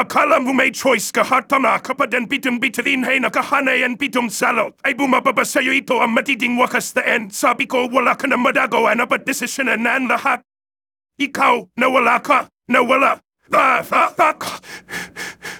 Akala mo may choice ka hatama kapag ang bidong bitarin ay nakahanay ang bidong salot. Ay bumababa sa'yo ito ang matiding wakas na end. Sabi ko wala ka na madagawa na ba't desisyonan na ang lahat? Ikaw, nawala ka, nawala.